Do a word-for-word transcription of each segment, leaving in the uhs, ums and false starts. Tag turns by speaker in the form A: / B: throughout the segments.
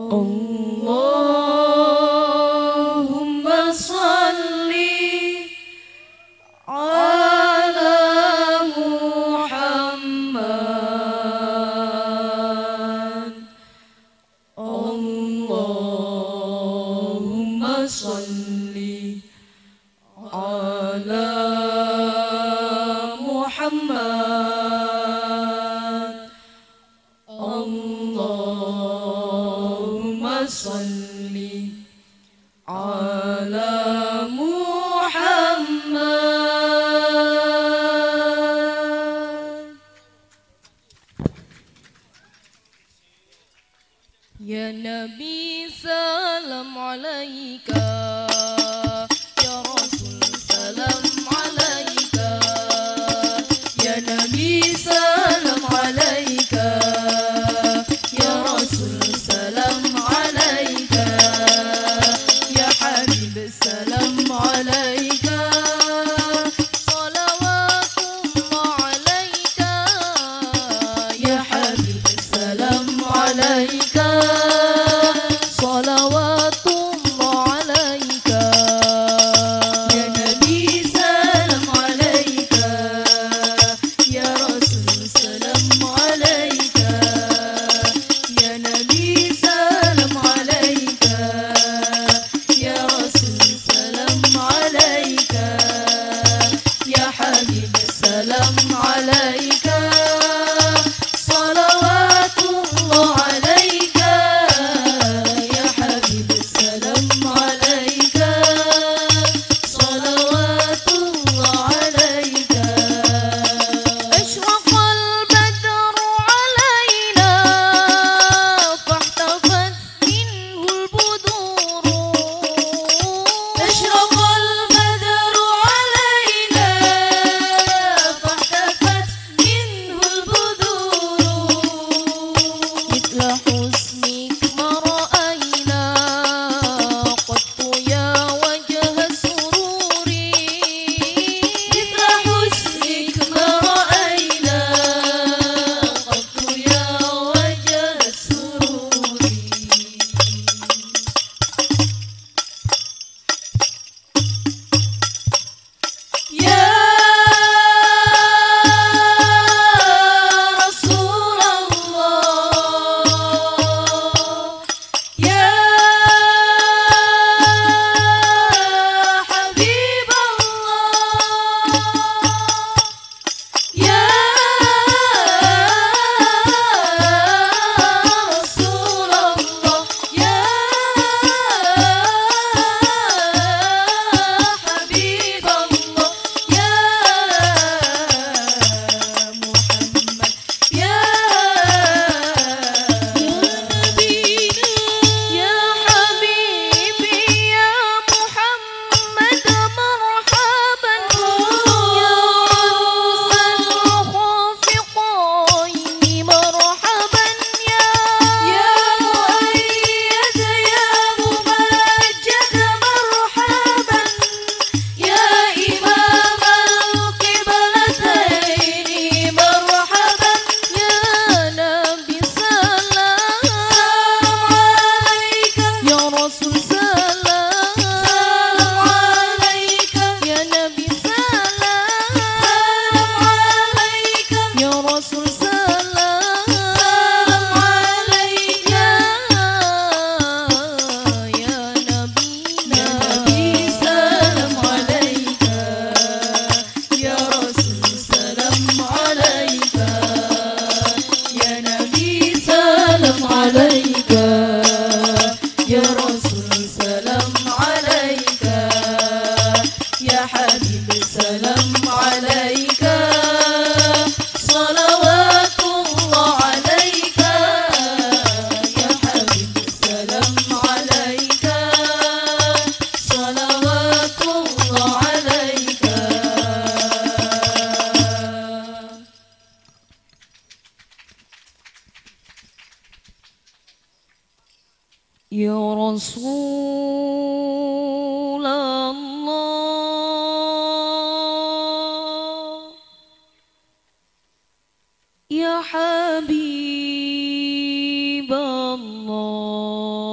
A: Allahumma salli ala Muhammad. Allahumma salli ala Muhammad. Allahumma salli ala Muhammad. Ya Nabi salam alaika, ya Rasul salam alaika, ya Nabi salam alaika, ya Rasul salam alaika, ya Habib salam alaika, salawatullah alaika, ya Habib salam alaika, salawatullah alaika, ya Nabi salam alaika, ya Rasul salam alaika, ya Nabi salam alaika, ya Rasul salam alaika, ya Habib salam alaika, salawatullah alaika, ya Habib salam alaika, salawatullah alaika. Ashraqal badru alaina fahtafat minhul buduru. Ashraqal badru alaina fahtafat minhul buduru. Mithla husnik ma ra'ayna qattu ya wajha sururi. Mithla husnik ma ra'ayna qattu ya wajha sururi. Ya Rasulullah, ya Habiballah, ya Rasulullah, ya Habiballah, ya Muhammad, ya Nabina, ya Habibi, ya Muhammad, marhaban ya Rusal khafiqaini, marhaban ya ya Muayyad, ya Mumajjad, marhaban ya Imam al-Qiblataini, marhaban ya Nabi salam alaika, ya Rasul salam alaika, ya Nabi salam alaika, ya Rasul salam alaika, ya Nabi salam alaika, ya Rasul salam alaika, ya Nabi salam alaika, ya Rasul salam alaika, ya Habib salam alaika, salawatullah alaika, ya Habib salam alaika, salawatullah alaika. Ya Rasulullah, ya Habib Allah.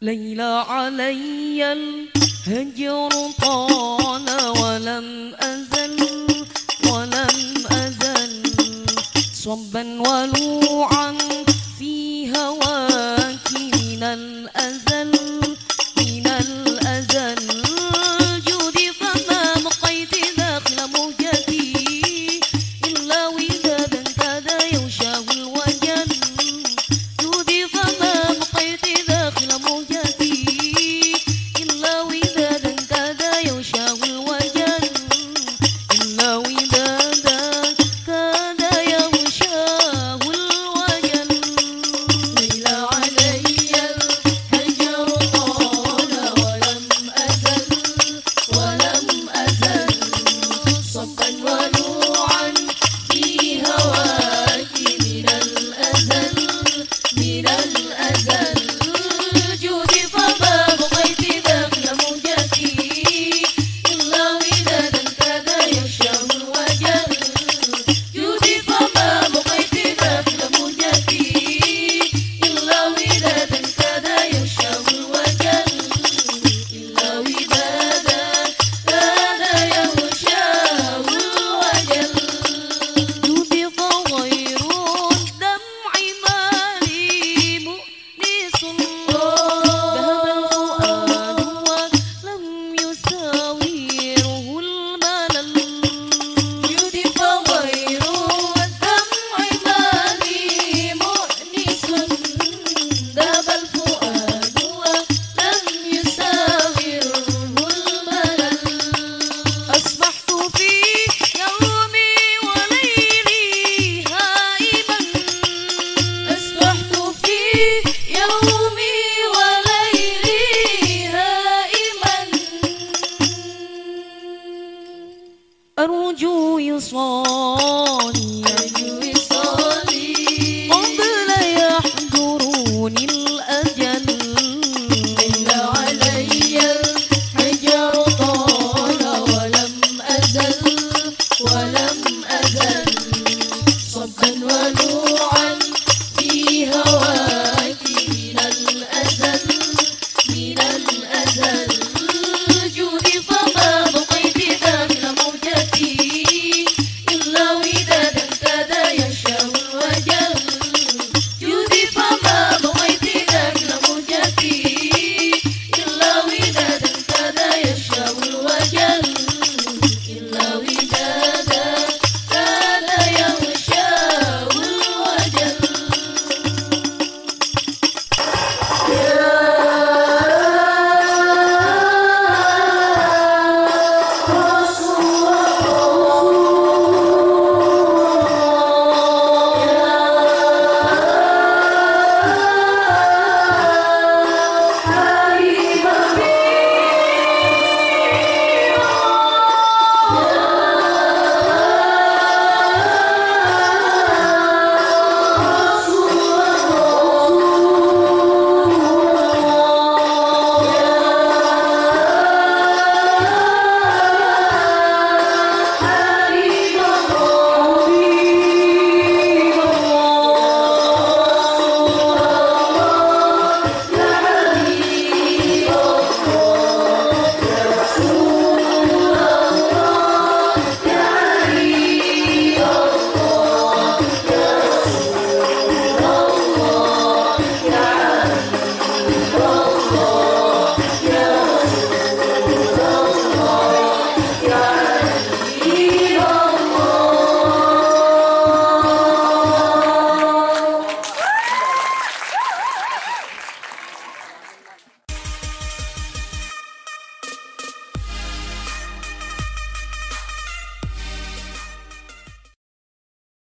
A: ليلى علي الهجر طال ولم أزل ولم أزل صبا ولوعا في هواك من الأزل من الأزل جودي فما بقيت داخل موجتي إلا ودادا كاد يوشاه الوجل جودي فما بقيت داخل موجتي إلا ودادا كاد يوشاه الوجل إلا ودادا كاد يوشاه الوجل ليلى علي الهجر طال ولم أزل ولم أزل صبا ولوعا في هواك من الأزل من الأزل جودي فما بقيت داخل موجتي إلا ودادا كاد يغشاه الوجل جودي فما بقيت داخل موجتي إلا ودادا كاد يغشاه الوجل إلا ودادا كاد يغشاه الوجل جودي فغير الدمع مالي مؤنس ذهب الفؤاد ولم يساوره الملل جودي فغير الدمع مالي مؤنس ذهب الفؤاد ولم يساوره الملل أصبحت في يومي وليلي هائما أصبحت في يومي وليلي هائما أرجو وصالي